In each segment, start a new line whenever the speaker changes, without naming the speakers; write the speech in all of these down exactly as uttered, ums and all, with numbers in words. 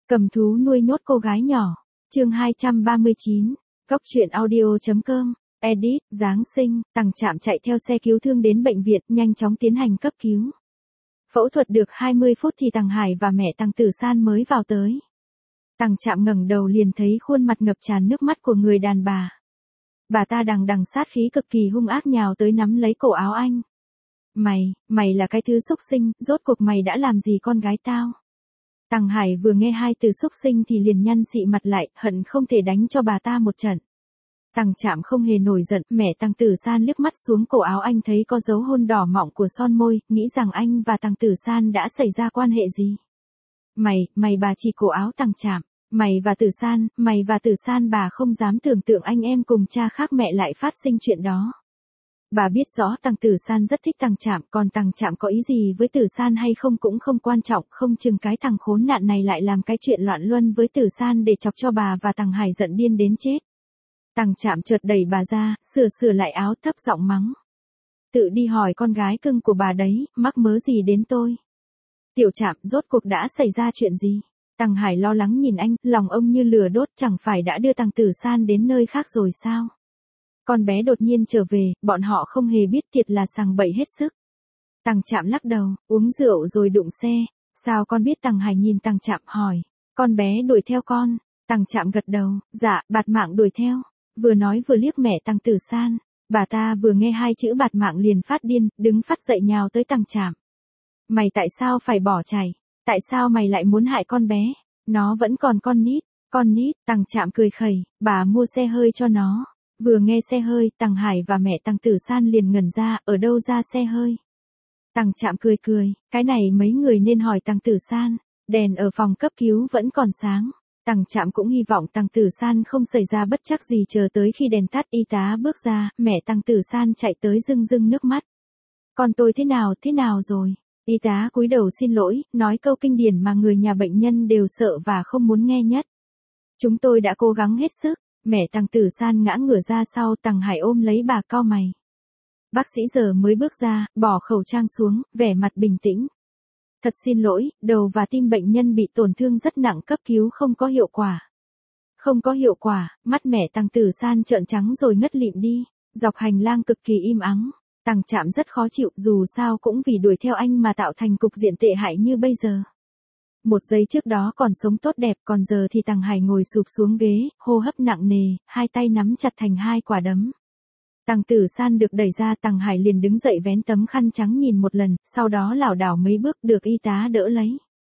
Cầm thú nuôi nhốt cô gái nhỏ. Chương hai trăm ba mươi chín. Góc truyện audio chấm com. Edit, Giáng sinh, Tằng Trạm chạy theo xe cứu thương đến bệnh viện, nhanh chóng tiến hành cấp cứu. Phẫu thuật được hai mươi phút thì Tằng Hải và mẹ Tằng Tử San mới vào tới. Tằng Trạm ngẩng đầu liền thấy khuôn mặt ngập tràn nước mắt của người đàn bà. Bà ta đằng đằng sát khí cực kỳ hung ác nhào tới nắm lấy cổ áo anh. Mày, mày là cái thứ xúc sinh, rốt cuộc mày đã làm gì con gái tao? Tằng Hải vừa nghe hai từ xúc sinh thì liền nhăn xị mặt lại, hận không thể đánh cho bà ta một trận. Tằng Trạm không hề nổi giận, mẹ Tằng Tử San liếc mắt xuống cổ áo anh thấy có dấu hôn đỏ mọng của son môi, nghĩ rằng anh và Tằng Tử San đã xảy ra quan hệ gì. Mày, mày bà chỉ cổ áo Tằng Trạm, mày và Tử San, mày và Tử San bà không dám tưởng tượng anh em cùng cha khác mẹ lại phát sinh chuyện đó. Bà biết rõ Tằng Tử San rất thích Tằng Trạm, còn Tằng Trạm có ý gì với Tử San hay không cũng không quan trọng, không chừng cái thằng khốn nạn này lại làm cái chuyện loạn luân với Tử San để chọc cho bà và Tằng Hải giận điên đến chết. Tằng Trạm chợt đẩy bà ra, sửa sửa lại áo thấp giọng mắng. Tự đi hỏi con gái cưng của bà đấy, mắc mớ gì đến tôi. Tiểu Trạm, rốt cuộc đã xảy ra chuyện gì? Tằng Hải lo lắng nhìn anh, lòng ông như lửa đốt, chẳng phải đã đưa Tằng Tử San đến nơi khác rồi sao? Con bé đột nhiên trở về, bọn họ không hề biết thiệt là sằng bậy hết sức. Tằng Trạm lắc đầu, uống rượu rồi đụng xe. Sao con biết? Tằng Hải nhìn Tằng Trạm hỏi. Con bé đuổi theo con. Tằng Trạm gật đầu, dạ, bạt mạng đuổi theo. Vừa nói vừa liếc mẹ Tằng Tử San. Bà ta vừa nghe hai chữ bạt mạng liền phát điên, đứng phát dậy nhào tới Tằng Trạm. Mày tại sao phải bỏ chạy? Tại sao mày lại muốn hại con bé? Nó vẫn còn con nít. Con nít, Tằng Trạm cười khẩy, bà mua xe hơi cho nó. Vừa nghe xe hơi, Tằng Hải và mẹ Tằng Tử San liền ngẩn ra, ở đâu ra xe hơi? Tằng Trạm cười cười, cái này mấy người nên hỏi Tằng Tử San, đèn ở phòng cấp cứu vẫn còn sáng. Tằng Trạm cũng hy vọng Tằng Tử San không xảy ra bất trắc gì, chờ tới khi đèn tắt y tá bước ra, mẹ Tằng Tử San chạy tới rưng rưng nước mắt. Con tôi thế nào, thế nào rồi? Y tá cúi đầu xin lỗi, nói câu kinh điển mà người nhà bệnh nhân đều sợ và không muốn nghe nhất. Chúng tôi đã cố gắng hết sức. Mẹ Tằng Tử San ngã ngửa ra sau, Tằng Hải ôm lấy bà cau mày. Bác sĩ giờ mới bước ra, bỏ khẩu trang xuống, vẻ mặt bình tĩnh. Thật xin lỗi, đầu và tim bệnh nhân bị tổn thương rất nặng, cấp cứu không có hiệu quả. Không có hiệu quả, mắt mẹ Tằng Tử San trợn trắng rồi ngất lịm đi. Dọc hành lang cực kỳ im ắng. Tằng Trạm rất khó chịu, dù sao cũng vì đuổi theo anh mà tạo thành cục diện tệ hại như bây giờ. Một giây trước đó còn sống tốt đẹp, còn giờ thì Tằng Hải ngồi sụp xuống ghế, hô hấp nặng nề, hai tay nắm chặt thành hai quả đấm. Tằng Tử San được đẩy ra, Tằng Hải liền đứng dậy vén tấm khăn trắng nhìn một lần, sau đó lảo đảo mấy bước được y tá đỡ lấy.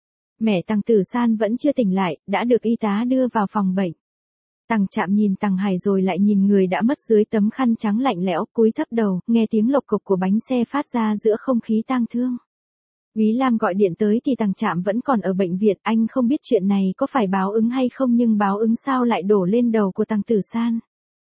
Mẹ Tằng Tử San vẫn chưa tỉnh lại, đã được y tá đưa vào phòng bệnh. Tằng Trạm nhìn Tằng Hải rồi lại nhìn người đã mất dưới tấm khăn trắng lạnh lẽo, cúi thấp đầu, nghe tiếng lộc cộc của bánh xe phát ra giữa không khí tang thương. Úy Lam gọi điện tới thì Tằng Trạm vẫn còn ở bệnh viện, anh không biết chuyện này có phải báo ứng hay không, nhưng báo ứng sao lại đổ lên đầu của Tằng Tử San.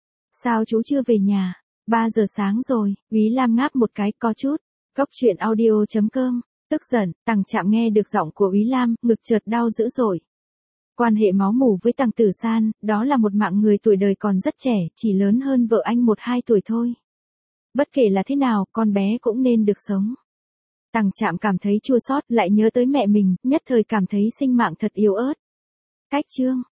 Sao chú chưa về nhà? ba giờ sáng rồi, Úy Lam ngáp một cái, có chút. Góc truyện audio chấm com. Tức giận, Tằng Trạm nghe được giọng của Úy Lam, ngực chợt đau dữ dội. Quan hệ máu mủ với Tằng Tử San, đó là một mạng người tuổi đời còn rất trẻ, chỉ lớn hơn vợ anh một hai tuổi thôi. Bất kể là thế nào, con bé cũng nên được sống. Tằng Trạm cảm thấy chua xót, lại nhớ tới mẹ mình, nhất thời cảm thấy sinh mạng thật yếu ớt. Cách chương